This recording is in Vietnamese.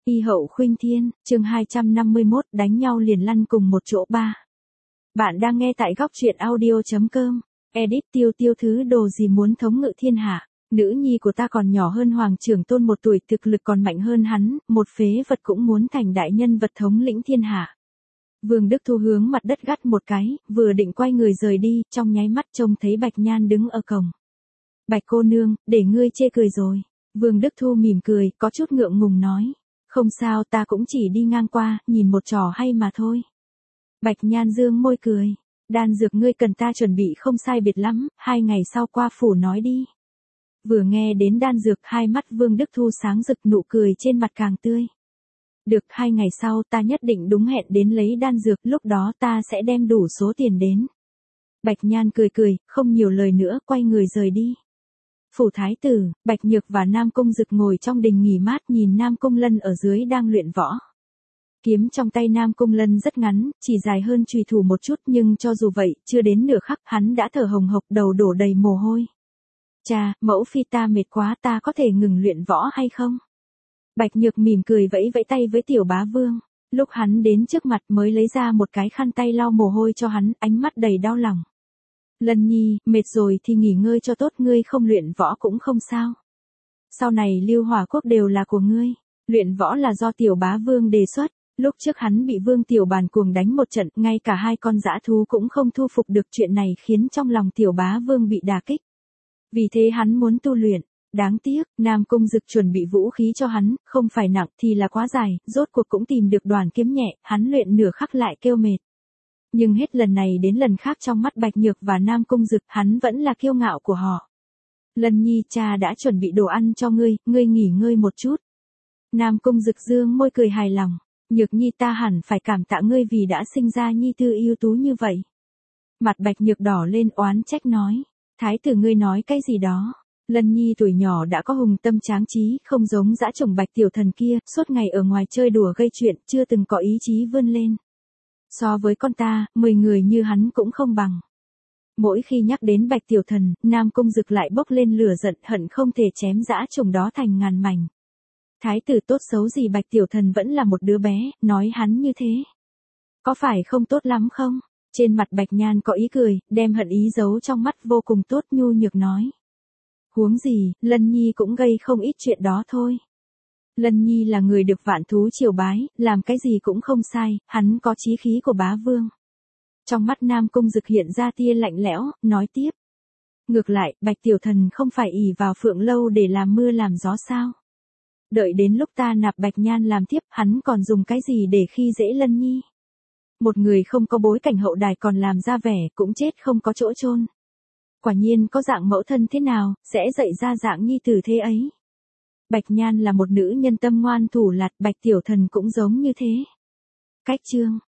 Y hậu khuynh thiên, chương 251, đánh nhau liền lăn cùng một chỗ ba. Bạn đang nghe tại góc truyện audio.com. Edit Tiêu Tiêu thứ đồ gì muốn thống ngự thiên hạ. Nữ nhi của ta còn nhỏ hơn Hoàng Trưởng Tôn 1 tuổi, thực lực còn mạnh hơn hắn, một phế vật cũng muốn thành đại nhân vật thống lĩnh thiên hạ. Vương Đức Thu hướng mặt đất gắt một cái, vừa định quay người rời đi, trong nháy mắt trông thấy Bạch Nhan đứng ở cổng. Bạch cô nương, để ngươi chê cười rồi. Vương Đức Thu mỉm cười, có chút ngượng ngùng nói. Không sao, ta cũng chỉ đi ngang qua, nhìn một trò hay mà thôi. Bạch Nhan dương môi cười. Đan dược ngươi cần ta chuẩn bị không sai biệt lắm, 2 ngày sau qua phủ nói đi. Vừa nghe đến đan dược, hai mắt Vương Đức Thu sáng rực, nụ cười trên mặt càng tươi. Được, 2 ngày sau ta nhất định đúng hẹn đến lấy đan dược, lúc đó ta sẽ đem đủ số tiền đến. Bạch Nhan cười cười, không nhiều lời nữa, quay người rời đi. Phủ thái tử, Bạch Nhược và Nam Cung Dực ngồi trong đình nghỉ mát nhìn Nam Cung Lân ở dưới đang luyện võ. Kiếm trong tay Nam Cung Lân rất ngắn, chỉ dài hơn chùy thủ một chút, nhưng cho dù vậy, chưa đến nửa khắc hắn đã thở hồng hộc, đầu đổ đầy mồ hôi. Cha, mẫu phi ta mệt quá, ta có thể ngừng luyện võ hay không? Bạch Nhược mỉm cười vẫy vẫy tay với Tiểu Bá Vương. Lúc hắn đến trước mặt mới lấy ra một cái khăn tay lau mồ hôi cho hắn, ánh mắt đầy đau lòng. Lân nhi, mệt rồi thì nghỉ ngơi cho tốt, ngươi không luyện võ cũng không sao. Sau này Lưu Hỏa Quốc đều là của ngươi. Luyện võ là do Tiểu Bá Vương đề xuất. Lúc trước hắn bị Vương Tiểu Bàn cuồng đánh một trận, ngay cả 2 con dã thú cũng không thu phục được, chuyện này khiến trong lòng Tiểu Bá Vương bị đả kích. Vì thế hắn muốn tu luyện. Đáng tiếc, Nam Cung Dực chuẩn bị vũ khí cho hắn, không phải nặng thì là quá dài, rốt cuộc cũng tìm được đoàn kiếm nhẹ, hắn luyện nửa khắc lại kêu mệt. Nhưng hết lần này đến lần khác trong mắt Bạch Nhược và Nam Cung Dực, hắn vẫn là kiêu ngạo của họ. Lân nhi, cha đã chuẩn bị đồ ăn cho ngươi, ngươi nghỉ ngơi một chút. Nam Cung Dực dương môi cười hài lòng. Nhược nhi, ta hẳn phải cảm tạ ngươi vì đã sinh ra nhi tử ưu tú như vậy. Mặt Bạch Nhược đỏ lên oán trách nói. Thái tử ngươi nói cái gì đó? Lân nhi tuổi nhỏ đã có hùng tâm tráng trí, không giống dã chủng Bạch tiểu thần kia, suốt ngày ở ngoài chơi đùa gây chuyện, chưa từng có ý chí vươn lên. So với con ta, 10 người như hắn cũng không bằng. Mỗi khi nhắc đến Bạch tiểu thần, Nam Cung Dực lại bốc lên lửa giận, hận không thể chém dã chủng đó thành ngàn mảnh. Thái tử tốt xấu gì Bạch tiểu thần vẫn là một đứa bé, nói hắn như thế. Có phải không tốt lắm không? Trên mặt Bạch Nhan có ý cười, đem hận ý giấu trong mắt, vô cùng tốt, nhu nhược nói. Huống gì, Lân nhi cũng gây không ít chuyện đó thôi. Lân nhi là người được vạn thú triều bái, làm cái gì cũng không sai, hắn có chí khí của bá vương. Trong mắt Nam Cung Dực hiện ra tia lạnh lẽo, nói tiếp. Ngược lại, Bạch tiểu thần không phải ỷ vào Phượng Lâu để làm mưa làm gió sao? Đợi đến lúc ta nạp Bạch Nhan làm thiếp, hắn còn dùng cái gì để khi dễ Lân nhi? Một người không có bối cảnh hậu đài còn làm ra vẻ, cũng chết không có chỗ chôn. Quả nhiên có dạng mẫu thân thế nào, sẽ dạy ra dạng nhi tử thế ấy. Bạch Nhan là một nữ nhân tâm ngoan thủ lạt, Bạch tiểu thần cũng giống như thế. Cách chương.